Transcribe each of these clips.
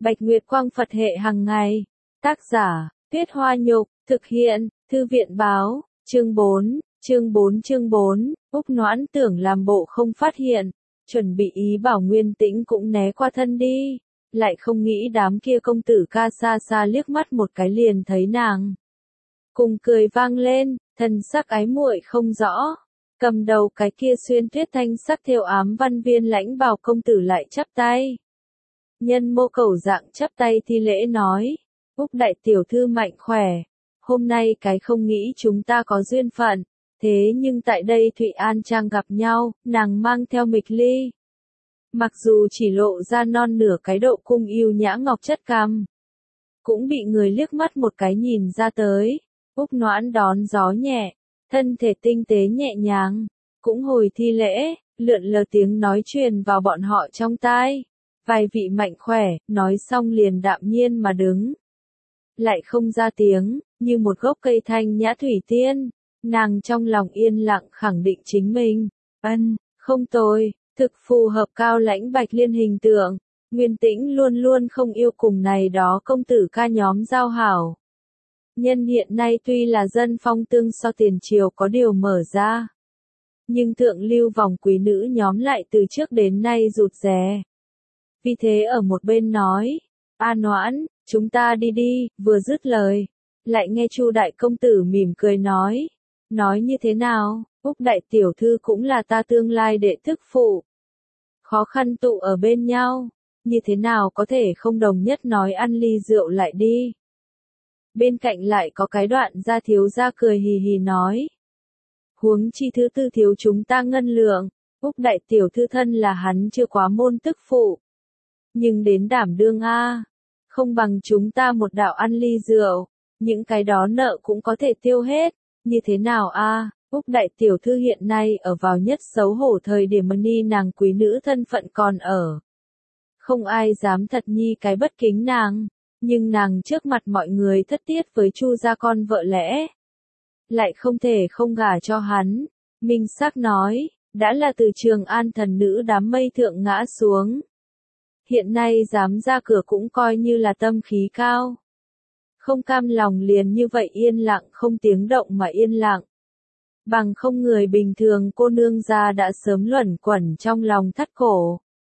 Bạch Nguyệt Quang Phật hệ hàng ngày. Tác giả, Tuyết Hoa Nhục, thực hiện, Thư viện báo, chương 4, Úc Noãn tưởng làm bộ không phát hiện, chuẩn bị ý bảo Nguyên Tĩnh cũng né qua thân đi, lại không nghĩ đám kia công tử ca xa xa liếc mắt một cái liền thấy nàng. Cùng cười vang lên, thần sắc ái muội không rõ, cầm đầu cái kia xuyên tuyết thanh sắc thêu ám văn viên lãnh bào công tử lại chắp tay. Nhân mô cầu dạng chắp tay thi lễ nói, Úc đại tiểu thư mạnh khỏe, hôm nay cái không nghĩ chúng ta có duyên phận, thế nhưng tại đây Thụy An Trang gặp nhau, nàng mang theo Mịch Ly. Mặc dù chỉ lộ ra non nửa cái độ cung yêu nhã ngọc chất cằm, cũng bị người liếc mắt một cái nhìn ra tới. Úc Noãn đón gió nhẹ, thân thể tinh tế nhẹ nhàng, cũng hồi thi lễ, lượn lờ tiếng nói truyền vào bọn họ trong tai. Vài vị mạnh khỏe, nói xong liền đạm nhiên mà đứng. Lại không ra tiếng, như một gốc cây thanh nhã thủy tiên, nàng trong lòng yên lặng khẳng định chính mình. Không tồi, thực phù hợp cao lãnh Bạch Liên hình tượng. Nguyên Tĩnh luôn luôn không yêu cùng này đó công tử ca nhóm giao hảo. Nhân hiện nay tuy là dân phong tương so tiền triều có điều mở ra, nhưng thượng lưu vòng quý nữ nhóm lại từ trước đến nay rụt rè. Vì thế ở một bên nói, A Noãn, chúng ta đi đi, vừa dứt lời, lại nghe Chu đại công tử mỉm cười nói như thế nào, Úc đại tiểu thư cũng là ta tương lai đệ thức phụ. Khó khăn tụ ở bên nhau, như thế nào có thể không đồng nhất nói ăn ly rượu lại đi. Bên cạnh lại có cái đoạn gia thiếu gia cười hì hì nói. Huống chi thứ tư thiếu chúng ta ngân lượng, Úc đại tiểu thư thân là hắn chưa quá môn tức phụ. Nhưng đến đảm đương a, không bằng chúng ta một đạo ăn ly rượu, những cái đó nợ cũng có thể tiêu hết, như thế nào a? Úc đại tiểu thư hiện nay ở vào nhất xấu hổ thời điểm ni nàng quý nữ thân phận còn ở. Không ai dám thật nhi cái bất kính nàng, nhưng nàng trước mặt mọi người thất tiết với Chu gia con vợ lẽ. Lại không thể không gả cho hắn, minh xác nói, đã là từ Trường An thần nữ đám mây thượng ngã xuống. Hiện nay dám ra cửa cũng coi như là tâm khí cao. Không cam lòng liền như vậy yên lặng không tiếng động mà yên lặng. Bằng không người bình thường cô nương gia đã sớm luẩn quẩn trong lòng thắt cổ.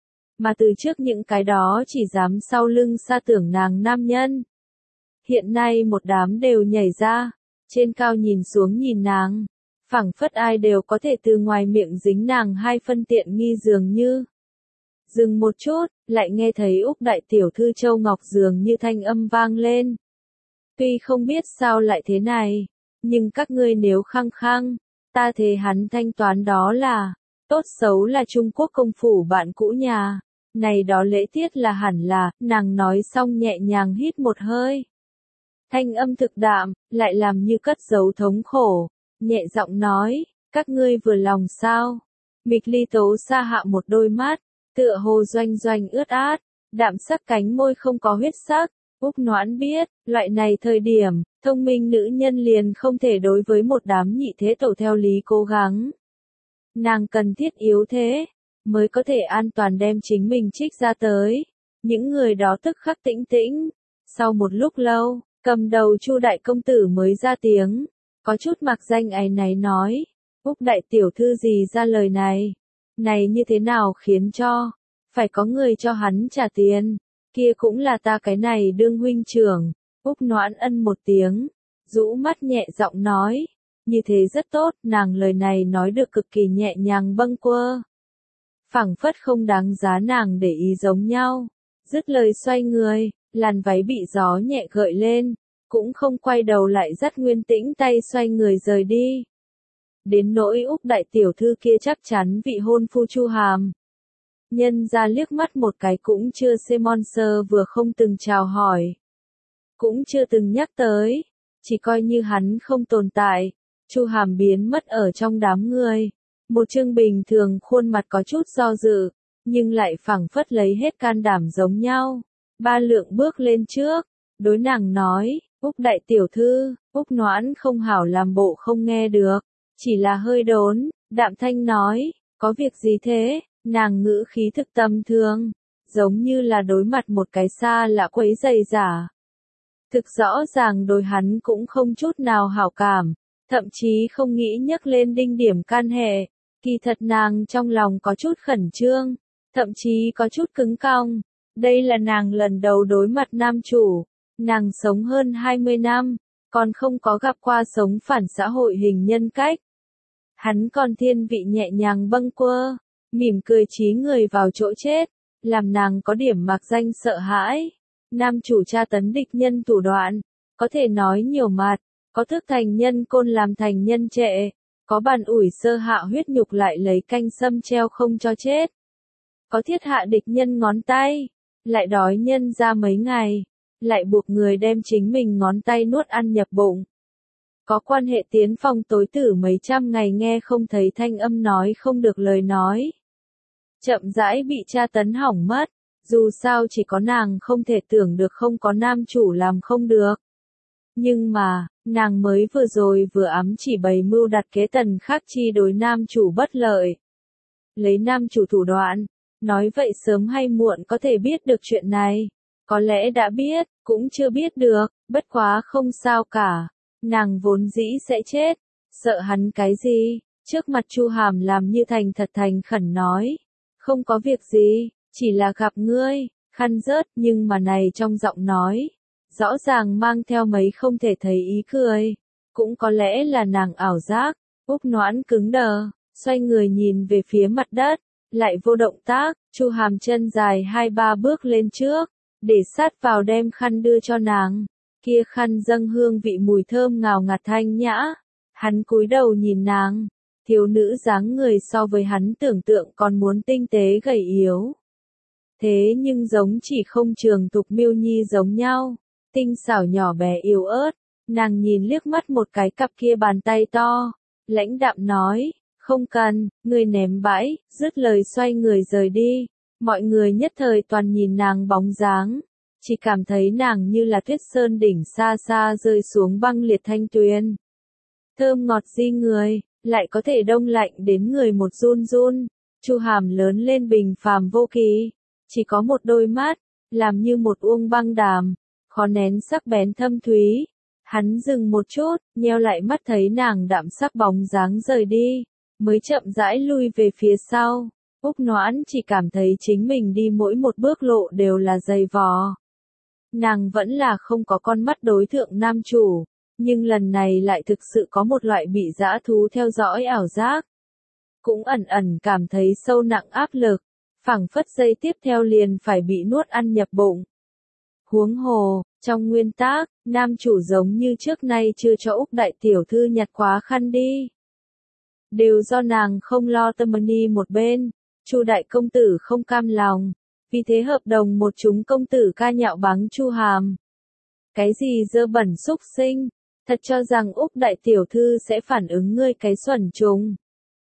Mà từ trước những cái đó chỉ dám sau lưng xa tưởng nàng nam nhân. Hiện nay một đám đều nhảy ra, trên cao nhìn xuống nhìn nàng, phảng phất ai đều có thể từ ngoài miệng dính nàng hai phân tiện nghi dường như. Dừng một chút, lại nghe thấy Úc đại tiểu thư Châu Ngọc dường như thanh âm vang lên. Tuy không biết sao lại thế này, nhưng các ngươi nếu khăng khăng, ta thề hắn thanh toán đó là, tốt xấu là Trung Quốc công phủ bạn cũ nhà, này đó lễ tiết là hẳn là, nàng nói xong nhẹ nhàng hít một hơi. Thanh âm thực đạm, lại làm như cất giấu thống khổ, nhẹ giọng nói, các ngươi vừa lòng sao? Mịch Ly tố xa hạ một đôi mắt, tựa hồ doanh doanh ướt át, đạm sắc cánh môi không có huyết sắc. Úc Noãn biết, loại này thời điểm, thông minh nữ nhân liền không thể đối với một đám nhị thế tổ theo lý cố gắng. Nàng cần thiết yếu thế, mới có thể an toàn đem chính mình trích ra tới. Những người đó tức khắc tĩnh tĩnh. Sau một lúc lâu, cầm đầu Chu đại công tử mới ra tiếng, có chút mặc danh áy náy nói, Úc đại tiểu thư gì ra lời này? Này như thế nào khiến cho, phải có người cho hắn trả tiền, kia cũng là ta cái này đương huynh trưởng. Úc Noãn ân một tiếng, rũ mắt nhẹ giọng nói, như thế rất tốt, nàng lời này nói được cực kỳ nhẹ nhàng bâng quơ. Phảng phất không đáng giá nàng để ý giống nhau, dứt lời xoay người, làn váy bị gió nhẹ gợi lên, cũng không quay đầu lại dắt Nguyên Tĩnh tay xoay người rời đi. Đến nỗi Úc đại tiểu thư kia chắc chắn vị hôn phu Chu Hàm. Nhân ra liếc mắt một cái cũng chưa Monster vừa không từng chào hỏi. Cũng chưa từng nhắc tới, chỉ coi như hắn không tồn tại. Chu Hàm biến mất ở trong đám người. Một chương bình thường khuôn mặt có chút do dự, nhưng lại phảng phất lấy hết can đảm giống nhau. Ba lượng bước lên trước, đối nàng nói, Úc đại tiểu thư, Úc Noãn không hảo làm bộ không nghe được, chỉ là hơi đốn, đạm thanh nói, có việc gì thế, nàng ngữ khí thực tâm thương, giống như là đối mặt một cái xa lạ quấy rầy giả. Thực rõ ràng đối hắn cũng không chút nào hảo cảm, thậm chí không nghĩ nhắc lên đinh điểm can hệ. Kỳ thật nàng trong lòng có chút khẩn trương, thậm chí có chút cứng cong. Đây là nàng lần đầu đối mặt nam chủ. Nàng sống hơn 20 năm, còn không có gặp qua sống phản xã hội hình nhân cách. Hắn còn thiên vị nhẹ nhàng bâng quơ, mỉm cười trí người vào chỗ chết, làm nàng có điểm mạc danh sợ hãi. Nam chủ tra tấn địch nhân thủ đoạn, có thể nói nhiều mặt, có thức thành nhân côn làm thành nhân trệ, có bàn ủi sơ hạ huyết nhục lại lấy canh sâm treo không cho chết. Có thiết hạ địch nhân ngón tay, lại đói nhân ra mấy ngày, lại buộc người đem chính mình ngón tay nuốt ăn nhập bụng. Có quan hệ tiến phòng tối tử mấy trăm ngày nghe không thấy thanh âm nói không được lời nói. Chậm rãi bị tra tấn hỏng mất, dù sao chỉ có nàng không thể tưởng được không có nam chủ làm không được. Nhưng mà, nàng mới vừa rồi vừa ám chỉ bày mưu đặt kế tần khắc chi đối nam chủ bất lợi. Lấy nam chủ thủ đoạn, nói vậy sớm hay muộn có thể biết được chuyện này. Có lẽ đã biết, cũng chưa biết được, bất quá không sao cả. Nàng vốn dĩ sẽ chết, sợ hắn cái gì, trước mặt Chu Hàm làm như thành thật thành khẩn nói. Không có việc gì, chỉ là gặp ngươi, khăn rớt nhưng mà này trong giọng nói. Rõ ràng mang theo mấy không thể thấy ý cười. Cũng có lẽ là nàng ảo giác, Úc Noãn cứng đờ, xoay người nhìn về phía mặt đất, lại vô động tác, Chu Hàm chân dài 2-3 bước lên trước, để sát vào đem khăn đưa cho nàng. Kia khăn dâng hương vị mùi thơm ngào ngạt thanh nhã. Hắn cúi đầu nhìn nàng, thiếu nữ dáng người so với hắn tưởng tượng còn muốn tinh tế gầy yếu. Thế nhưng giống chỉ không trường tục miêu nhi giống nhau, tinh xảo nhỏ bé yếu ớt. Nàng nhìn liếc mắt một cái cặp kia bàn tay to, lãnh đạm nói, không cần, người ném bãi, dứt lời xoay người rời đi. Mọi người nhất thời toàn nhìn nàng bóng dáng, chỉ cảm thấy nàng như là tuyết sơn đỉnh xa xa rơi xuống băng liệt thanh tuyền. Thơm ngọt di người, lại có thể đông lạnh đến người một run run. Chu Hàm lớn lên bình phàm vô kỳ, chỉ có một đôi mắt, làm như một uông băng đàm, khó nén sắc bén thâm thúy. Hắn dừng một chút, nheo lại mắt thấy nàng đạm sắc bóng dáng rời đi, mới chậm rãi lui về phía sau. Úc Noãn chỉ cảm thấy chính mình đi mỗi một bước lộ đều là dày vò. Nàng vẫn là không có con mắt đối thượng nam chủ, nhưng lần này lại thực sự có một loại bị dã thú theo dõi ảo giác. Cũng ẩn ẩn cảm thấy sâu nặng áp lực, phảng phất giây tiếp theo liền phải bị nuốt ăn nhập bụng. Huống hồ, trong nguyên tác, nam chủ giống như trước nay chưa cho Úc đại tiểu thư nhặt quá khăn đi. Đều do nàng không lo tâm ni một bên, Chu đại công tử không cam lòng, vì thế hợp đồng một chúng công tử ca nhạo báng Chu Hàm. Cái gì dơ bẩn xúc sinh, thật cho rằng Úc đại tiểu thư sẽ phản ứng ngươi cái xuẩn trùng.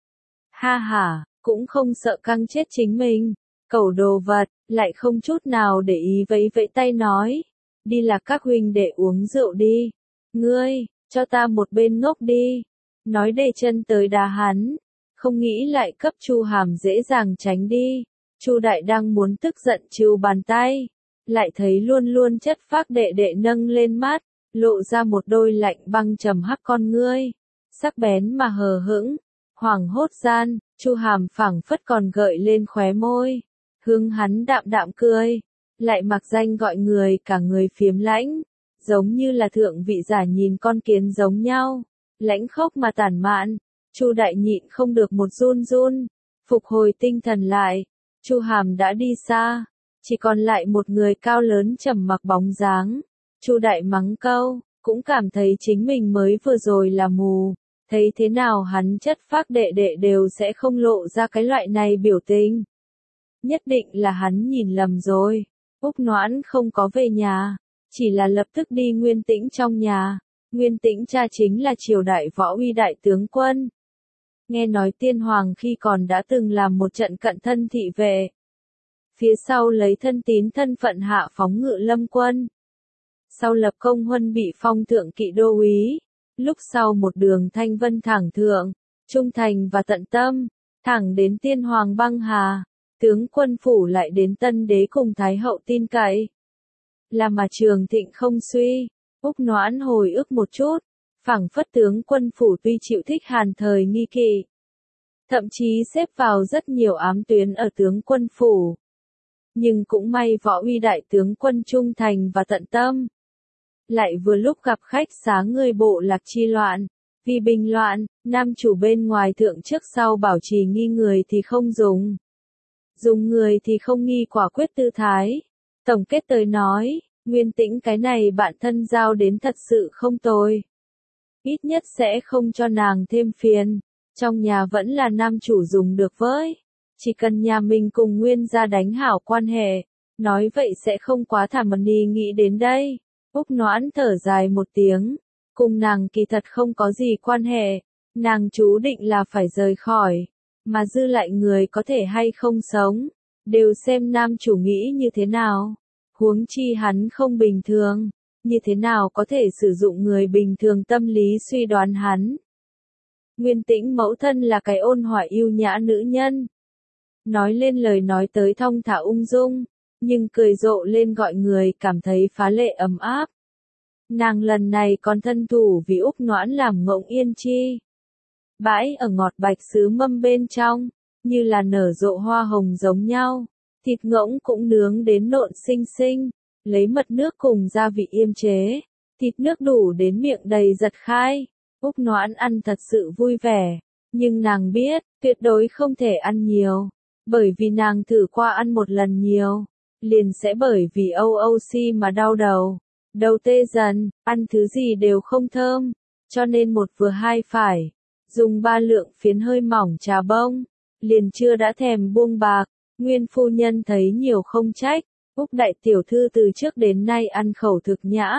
Ha ha, cũng không sợ căng chết chính mình, cẩu đồ vật, lại không chút nào để ý vẫy vẫy tay nói, đi là các huynh để uống rượu đi, ngươi, cho ta một bên ngốc đi, nói để chân tới đá hắn, không nghĩ lại cấp Chu Hàm dễ dàng tránh đi. Chu đại đang muốn tức giận trừ bàn tay, lại thấy luôn luôn chất phác đệ đệ nâng lên mắt, lộ ra một đôi lạnh băng trầm hắc con ngươi, sắc bén mà hờ hững. Hoảng hốt gian, Chu Hàm phảng phất còn gợi lên khóe môi, hướng hắn đạm đạm cười, lại mặc danh gọi người cả người phiếm lãnh, giống như là thượng vị giả nhìn con kiến giống nhau, lãnh khốc mà tàn mạn. Chu đại nhịn không được một run run, phục hồi tinh thần lại. Chu Hàm đã đi xa, chỉ còn lại một người cao lớn trầm mặc bóng dáng. Chu đại mắng câu, cũng cảm thấy chính mình mới vừa rồi là mù, thấy thế nào hắn chất phác đệ đệ đều sẽ không lộ ra cái loại này biểu tình. Nhất định là hắn nhìn lầm rồi. Úc Noãn không có về nhà, chỉ là lập tức đi Nguyên Tĩnh trong nhà. Nguyên Tĩnh cha chính là triều đại võ uy đại tướng quân. Nghe nói tiên hoàng khi còn đã từng làm một trận cận thân thị vệ. Phía sau lấy thân tín thân phận hạ phóng ngự lâm quân. Sau lập công huân bị phong thượng kỵ đô úy. Lúc sau một đường thanh vân thẳng thượng, trung thành và tận tâm, thẳng đến tiên hoàng băng hà. tướng quân phủ lại đến tân đế cùng thái hậu tin cậy. Là mà Trường Thịnh không suy, Úc Noãn hồi ức một chút, phảng phất tướng quân phủ tuy chịu thích Hàn thời nghi kỵ, thậm chí xếp vào rất nhiều ám tuyến ở tướng quân phủ. Nhưng cũng may võ uy đại tướng quân trung thành và tận tâm. Lại vừa lúc gặp khách xá người bộ lạc chi loạn, vì bình loạn, nam chủ bên ngoài thượng trước sau bảo trì nghi người thì không dùng. Dùng người thì không nghi quả quyết tư thái. Tổng kết tới nói, Nguyên Tĩnh cái này bạn thân giao đến thật sự không tồi. Ít nhất sẽ không cho nàng thêm phiền. Trong nhà vẫn là nam chủ dùng được với. Chỉ cần nhà mình cùng Nguyên gia đánh hảo quan hệ. Nói vậy sẽ không quá thảm đi nghĩ đến đây. Úc Noãn thở dài một tiếng. Cùng nàng kỳ thật không có gì quan hệ. Nàng chú định là phải rời khỏi. Mà dư lại người có thể hay không sống. Đều xem nam chủ nghĩ như thế nào. Huống chi hắn không bình thường. Như thế nào có thể sử dụng người bình thường tâm lý suy đoán hắn. Nguyên Tĩnh mẫu thân là cái ôn hòa yêu nhã nữ nhân. Nói lên lời nói tới thong thả ung dung. Nhưng cười rộ lên gọi người cảm thấy phá lệ ấm áp. Nàng lần này còn thân thủ vì Úc Noãn làm ngỗng yên chi. Bãi ở ngọt bạch sứ mâm bên trong, như là nở rộ hoa hồng giống nhau. Thịt ngỗng cũng nướng đến nộn xinh xinh, lấy mật nước cùng gia vị yêm chế. Thịt nước đủ đến miệng đầy giật khai. Úc Noãn ăn thật sự vui vẻ, nhưng nàng biết, tuyệt đối không thể ăn nhiều. Bởi vì nàng thử qua ăn một lần nhiều, liền sẽ bởi vì OOC mà đau đầu. Đầu tê dần, ăn thứ gì đều không thơm, cho nên một vừa hai phải. Dùng 3 lượng phiến hơi mỏng trà bông, liền chưa đã thèm buông bạc. Nguyên phu nhân thấy nhiều không trách, Úc đại tiểu thư từ trước đến nay ăn khẩu thực nhã.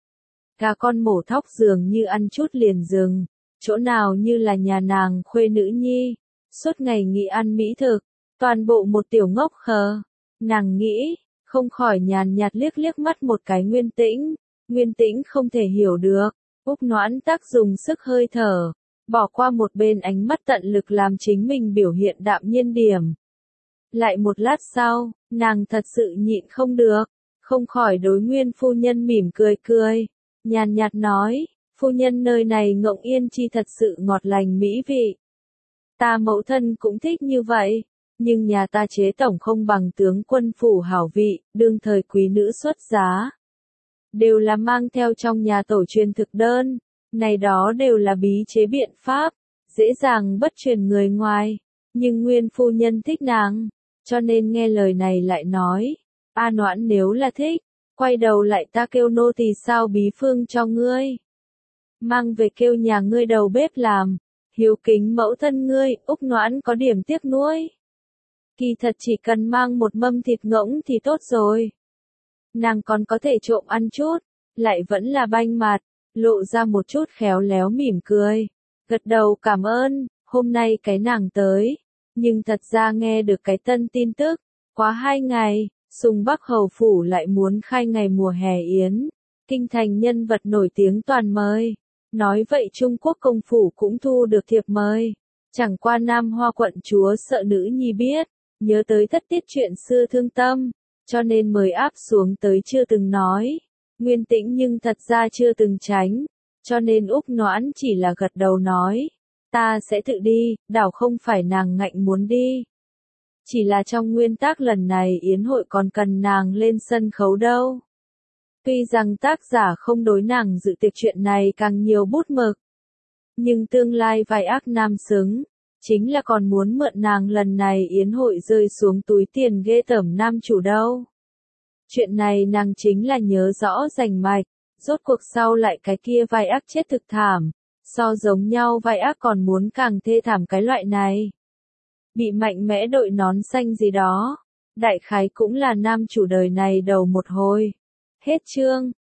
Gà con mổ thóc dường như ăn chút liền dừng, chỗ nào như là nhà nàng khuê nữ nhi, suốt ngày nghĩ ăn mỹ thực, toàn bộ một tiểu ngốc khờ. Nàng nghĩ, không khỏi nhàn nhạt liếc liếc mắt một cái Nguyên Tĩnh. Nguyên Tĩnh không thể hiểu được, Úc Noãn tác dùng sức hơi thở, bỏ qua một bên ánh mắt tận lực làm chính mình biểu hiện đạm nhiên điểm. Lại một lát sau, nàng thật sự nhịn không được, không khỏi đối Nguyên phu nhân mỉm cười cười, nhàn nhạt nói, phu nhân nơi này ngỗng yên chi thật sự ngọt lành mỹ vị. Ta mẫu thân cũng thích như vậy, nhưng nhà ta chế tổng không bằng tướng quân phủ hảo vị, đương thời quý nữ xuất giá. Đều là mang theo trong nhà tổ truyền thực đơn, này đó đều là bí chế biện pháp, dễ dàng bất truyền người ngoài, nhưng Nguyên phu nhân thích nàng, cho nên nghe lời này lại nói, A Noãn nếu là thích, quay đầu lại ta kêu nô tỳ sao bí phương cho ngươi. Mang về kêu nhà ngươi đầu bếp làm, hiếu kính mẫu thân ngươi, Úc Noãn có điểm tiếc nuối. Kỳ thật chỉ cần mang một mâm thịt ngỗng thì tốt rồi. Nàng còn có thể trộm ăn chút, lại vẫn là banh mặt, lộ ra một chút khéo léo mỉm cười. Gật đầu cảm ơn, hôm nay cái nàng tới. Nhưng thật ra nghe được cái tân tin tức, quá 2 ngày, Sùng Bắc Hầu Phủ lại muốn khai ngày mùa hè yến. Kinh thành nhân vật nổi tiếng toàn mời. Nói vậy Trung Quốc công phủ cũng thu được thiệp mời. Chẳng qua Nam Hoa quận chúa sợ nữ nhi biết, nhớ tới thất tiết chuyện xưa thương tâm, cho nên mời áp xuống tới chưa từng nói. Nguyên Tĩnh nhưng thật ra chưa từng tránh, cho nên Úc Noãn chỉ là gật đầu nói, ta sẽ tự đi, đảo không phải nàng ngạnh muốn đi. Chỉ là trong nguyên tắc lần này yến hội còn cần nàng lên sân khấu đâu. Tuy rằng tác giả không đối nàng dự tiệc chuyện này càng nhiều bút mực, nhưng tương lai vai ác nam xứng, chính là còn muốn mượn nàng lần này yến hội rơi xuống túi tiền ghê tởm nam chủ đâu. Chuyện này nàng chính là nhớ rõ rành mạch, rốt cuộc sau lại cái kia vai ác chết thực thảm, so giống nhau vai ác còn muốn càng thê thảm cái loại này. Bị mạnh mẽ đội nón xanh gì đó, đại khái cũng là nam chủ đời này đầu một hồi. Hết chương.